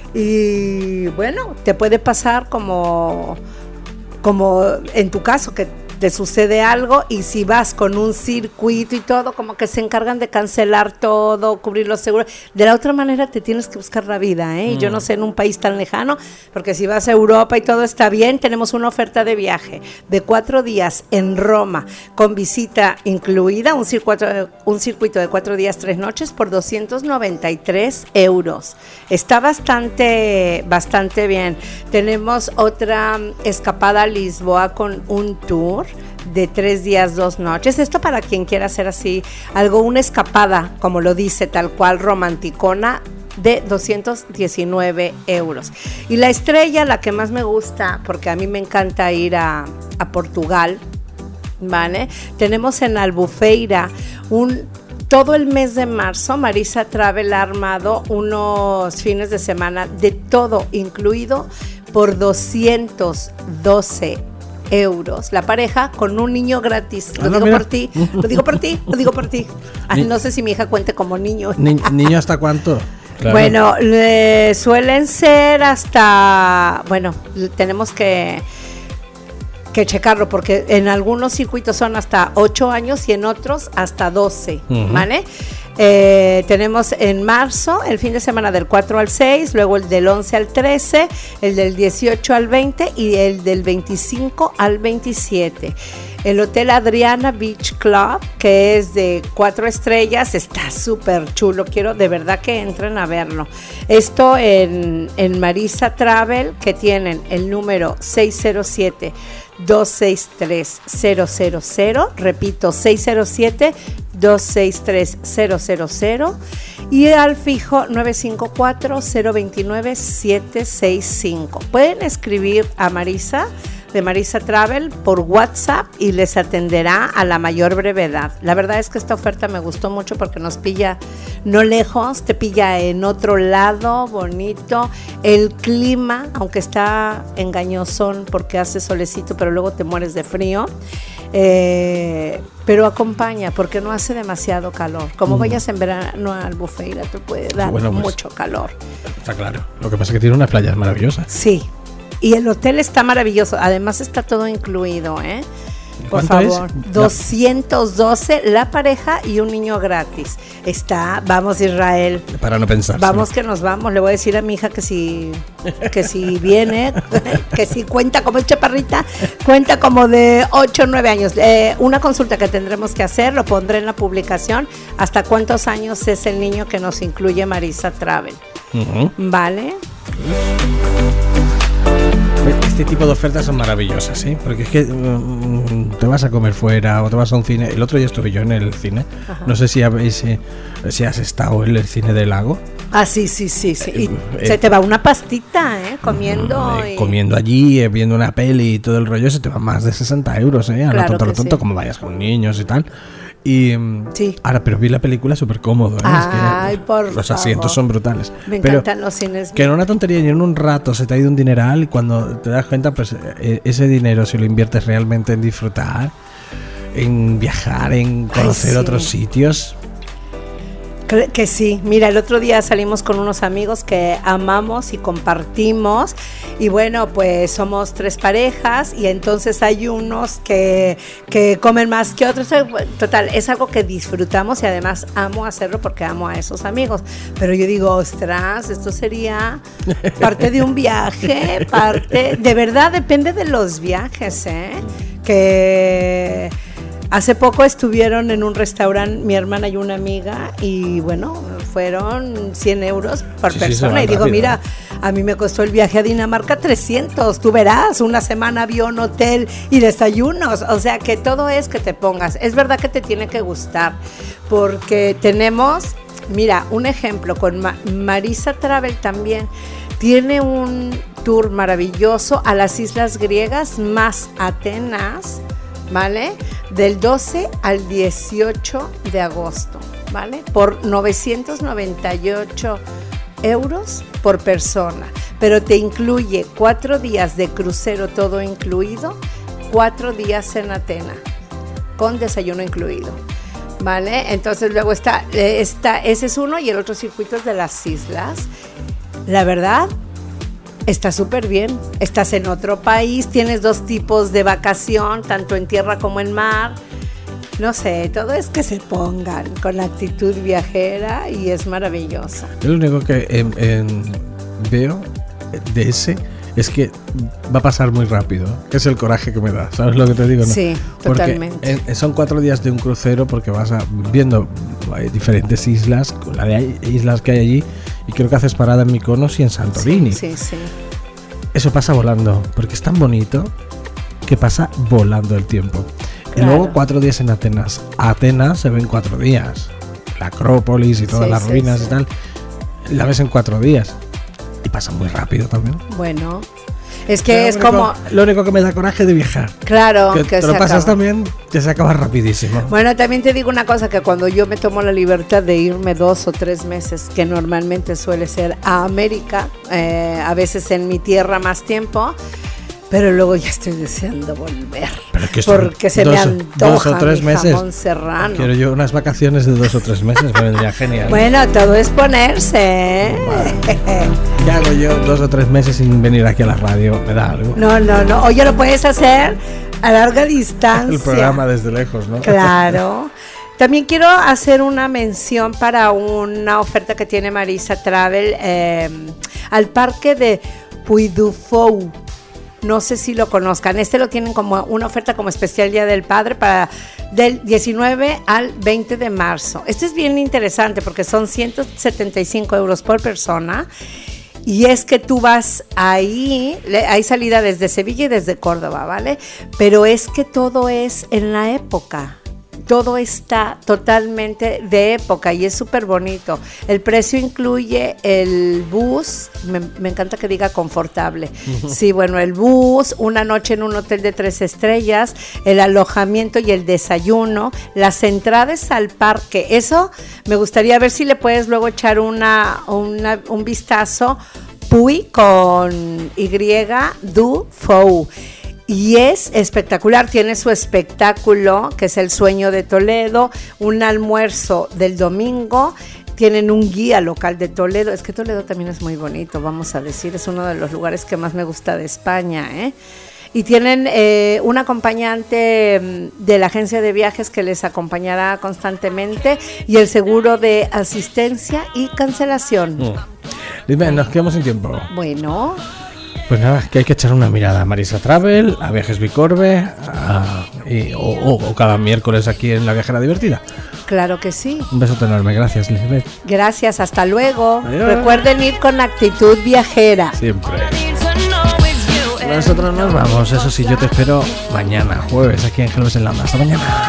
Y bueno, te puede pasar como, como en tu caso, que te sucede algo y si vas con un circuito y todo, como que se encargan de cancelar todo, cubrir los seguros. De la otra manera te tienes que buscar la vida, ¿eh? Mm. Yo no sé en un país tan lejano, porque si vas a Europa y todo está bien, tenemos una oferta de viaje de cuatro días en Roma, con visita incluida, un circuito, un circuito de cuatro días, tres noches por doscientos noventa y tres euros. Está bastante, bastante bien. Tenemos otra escapada a Lisboa con un tour de tres días, dos noches. Esto para quien quiera hacer así algo, una escapada, como lo dice, tal cual, romanticona, de doscientos diecinueve euros. Y la estrella, la que más me gusta, porque a mí me encanta ir a, a Portugal, ¿vale? Tenemos en Albufeira un... Todo el mes de marzo, Marisa Travel ha armado unos fines de semana de todo incluido por doscientos doce euros. La pareja con un niño gratis. Lo Ah, digo mira. por ti, lo digo por ti, lo digo por ti. Ay, no sé si mi hija cuente como niño. Ni- ¿Niño hasta cuánto? Claro. Bueno, le suelen ser hasta, bueno, tenemos que que checarlo porque en algunos circuitos son hasta ocho años y en otros hasta doce, Ujú. ¿vale? Eh, tenemos en marzo el fin de semana del cuatro al seis, luego el del once al trece, el del dieciocho al veinte y el del veinticinco al veintisiete. El Hotel Adriana Beach Club, que es de cuatro estrellas, está súper chulo. Quiero de verdad que entren a verlo. Esto en, en Marisa Travel, que tienen el número seis cero siete, dos seis tres, cero cero cero. Repito, seis cero siete, dos seis tres, cero cero cero. Y al fijo nueve cinco cuatro, cero dos nueve, siete seis cinco. Pueden escribir a Marisa de Marisa Travel por WhatsApp y les atenderá a la mayor brevedad. La verdad es que esta oferta me gustó mucho porque nos pilla no lejos, te pilla en otro lado, bonito. El clima, aunque está engañosón porque hace solecito, pero luego te mueres de frío. Eh, pero acompaña porque no hace demasiado calor. Como mm. vayas en verano al Albufeira te puede dar bueno, pues, mucho calor. Está claro. Lo que pasa es que tiene unas playas maravillosas. Sí. Y el hotel está maravilloso, además está todo incluido, ¿eh? Por favor, es? doscientos doce la pareja y un niño gratis. Está, vamos Israel. Para no pensar. Vamos que nos vamos. Le voy a decir a mi hija que si, que si viene, que si cuenta como es chaparrita, cuenta como de ocho o nueve años. Eh, una consulta que tendremos que hacer, lo pondré en la publicación. ¿Hasta cuántos años es el niño que nos incluye Marisa Travel? Uh-huh. ¿Vale? Este tipo de ofertas son maravillosas, ¿sí? Porque es que um, te vas a comer fuera o te vas a un cine. El otro día estuve yo en el cine. Ajá. No sé si habéis, eh, si has estado en el cine del lago. Ah, sí, sí, sí, sí. Y eh, se eh, te va una pastita, ¿eh? Comiendo. Eh, y... Comiendo allí, eh, viendo una peli y todo el rollo, se te va más de sesenta euros, ¿eh? A claro lo tonto, lo tonto, sí. Como vayas con niños y tal. Y sí. Ahora, pero vi la película súper cómodo, ¿eh? Ay, es que por los favor. asientos son brutales. Me pero encantan los cines. Que en una tontería y en un rato se te ha ido un dineral y cuando te das cuenta, pues eh, ese dinero si lo inviertes realmente en disfrutar, en viajar, en conocer Ay, sí. otros sitios. Que sí, mira, el otro día salimos con unos amigos que amamos y compartimos y bueno, pues somos tres parejas y entonces hay unos que, que comen más que otros, total, es algo que disfrutamos y además amo hacerlo porque amo a esos amigos, pero yo digo, ostras, esto sería parte de un viaje, parte, de verdad depende de los viajes, ¿eh? Que... Hace poco estuvieron en un restaurante mi hermana y una amiga y bueno, fueron cien euros por sí, persona sí, y digo, rápido. Mira, a mí me costó el viaje a Dinamarca trescientos, tú verás, una semana avión, hotel y desayunos, o sea que todo es que te pongas, es verdad que te tiene que gustar porque tenemos, mira, un ejemplo con Ma- Marisa Travel también, tiene un tour maravilloso a las islas griegas más Atenas, ¿vale? Del doce al dieciocho de agosto, ¿vale? Por novecientos noventa y ocho euros por persona, pero te incluye cuatro días de crucero todo incluido, cuatro días en Atena, con desayuno incluido, ¿vale? Entonces luego está, está ese es uno y el otro circuitos de las islas. La verdad, está súper bien, estás en otro país, tienes dos tipos de vacación, tanto en tierra como en mar, no sé, todo es que se pongan con la actitud viajera y es maravilloso. Yo lo único que eh, eh, veo de ese es que va a pasar muy rápido, que es el coraje que me da, ¿sabes lo que te digo? ¿No? Sí, porque totalmente. En, son cuatro días de un crucero porque vas a, viendo hay diferentes islas, la de islas que hay allí, y creo que haces parada en Mykonos y en Santorini. Sí, sí, sí. Eso pasa volando, porque es tan bonito que pasa volando el tiempo. Claro. Y luego cuatro días en Atenas. Atenas se ve en cuatro días. La Acrópolis y todas sí, las sí, ruinas sí. y tal, la ves en cuatro días. Y pasa muy rápido también. Bueno, es que Pero es lo único, como... Lo único que me da coraje de viajar. Claro, que, que te se lo pasas acaba. también, que se acaba rapidísimo. Bueno, también te digo una cosa, que cuando yo me tomo la libertad de irme dos o tres meses, que normalmente suele ser a América, eh, a veces en mi tierra más tiempo, pero luego ya estoy deseando volver. Pero es que porque se dos, me antoja dos o tres mi meses. jamón serrano. Quiero yo unas vacaciones de dos o tres meses, me vendría genial. Bueno, todo es ponerse, ¿eh? Bueno, ¿qué hago yo dos o tres meses sin venir aquí a la radio? ¿Me da algo? No, no, no. Oye, lo puedes hacer a larga distancia. El programa desde lejos, ¿no? Claro. También quiero hacer una mención para una oferta que tiene Marisa Travel eh, al parque de Puy du Fou. No sé si lo conozcan. Este lo tienen como una oferta como especial Día del Padre para del diecinueve al veinte de marzo. Este es bien interesante porque son ciento setenta y cinco euros por persona. Y es que tú vas ahí, hay salida desde Sevilla y desde Córdoba, ¿vale? Pero es que todo es en la época. Todo está totalmente de época y es súper bonito. El precio incluye el bus, me, me encanta que diga confortable. Uh-huh. Sí, bueno, el bus, una noche en un hotel de tres estrellas, el alojamiento y el desayuno, las entradas al parque. Eso me gustaría ver si le puedes luego echar una, una un vistazo. Puy con Y, du Fou. Y es espectacular, tiene su espectáculo, que es el Sueño de Toledo, un almuerzo del domingo, tienen un guía local de Toledo, es que Toledo también es muy bonito, vamos a decir, es uno de los lugares que más me gusta de España, ¿eh? Y tienen eh, un acompañante de la agencia de viajes que les acompañará constantemente y el seguro de asistencia y cancelación. Mm. Dime, nos quedamos sin tiempo. Bueno... Pues nada, que hay que echar una mirada a Marisa Travel, a Viajes Bicorbe, a, y, o, o, o cada miércoles aquí en La Viajera Divertida. Claro que sí. Un besote enorme, gracias, Lisbeth. Gracias, hasta luego. Adiós. Recuerden ir con actitud viajera. Siempre. Nosotros nos vamos, eso sí, yo te espero mañana, jueves, aquí en Helves en la Onda. Hasta mañana.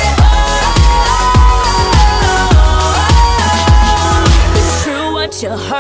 You heard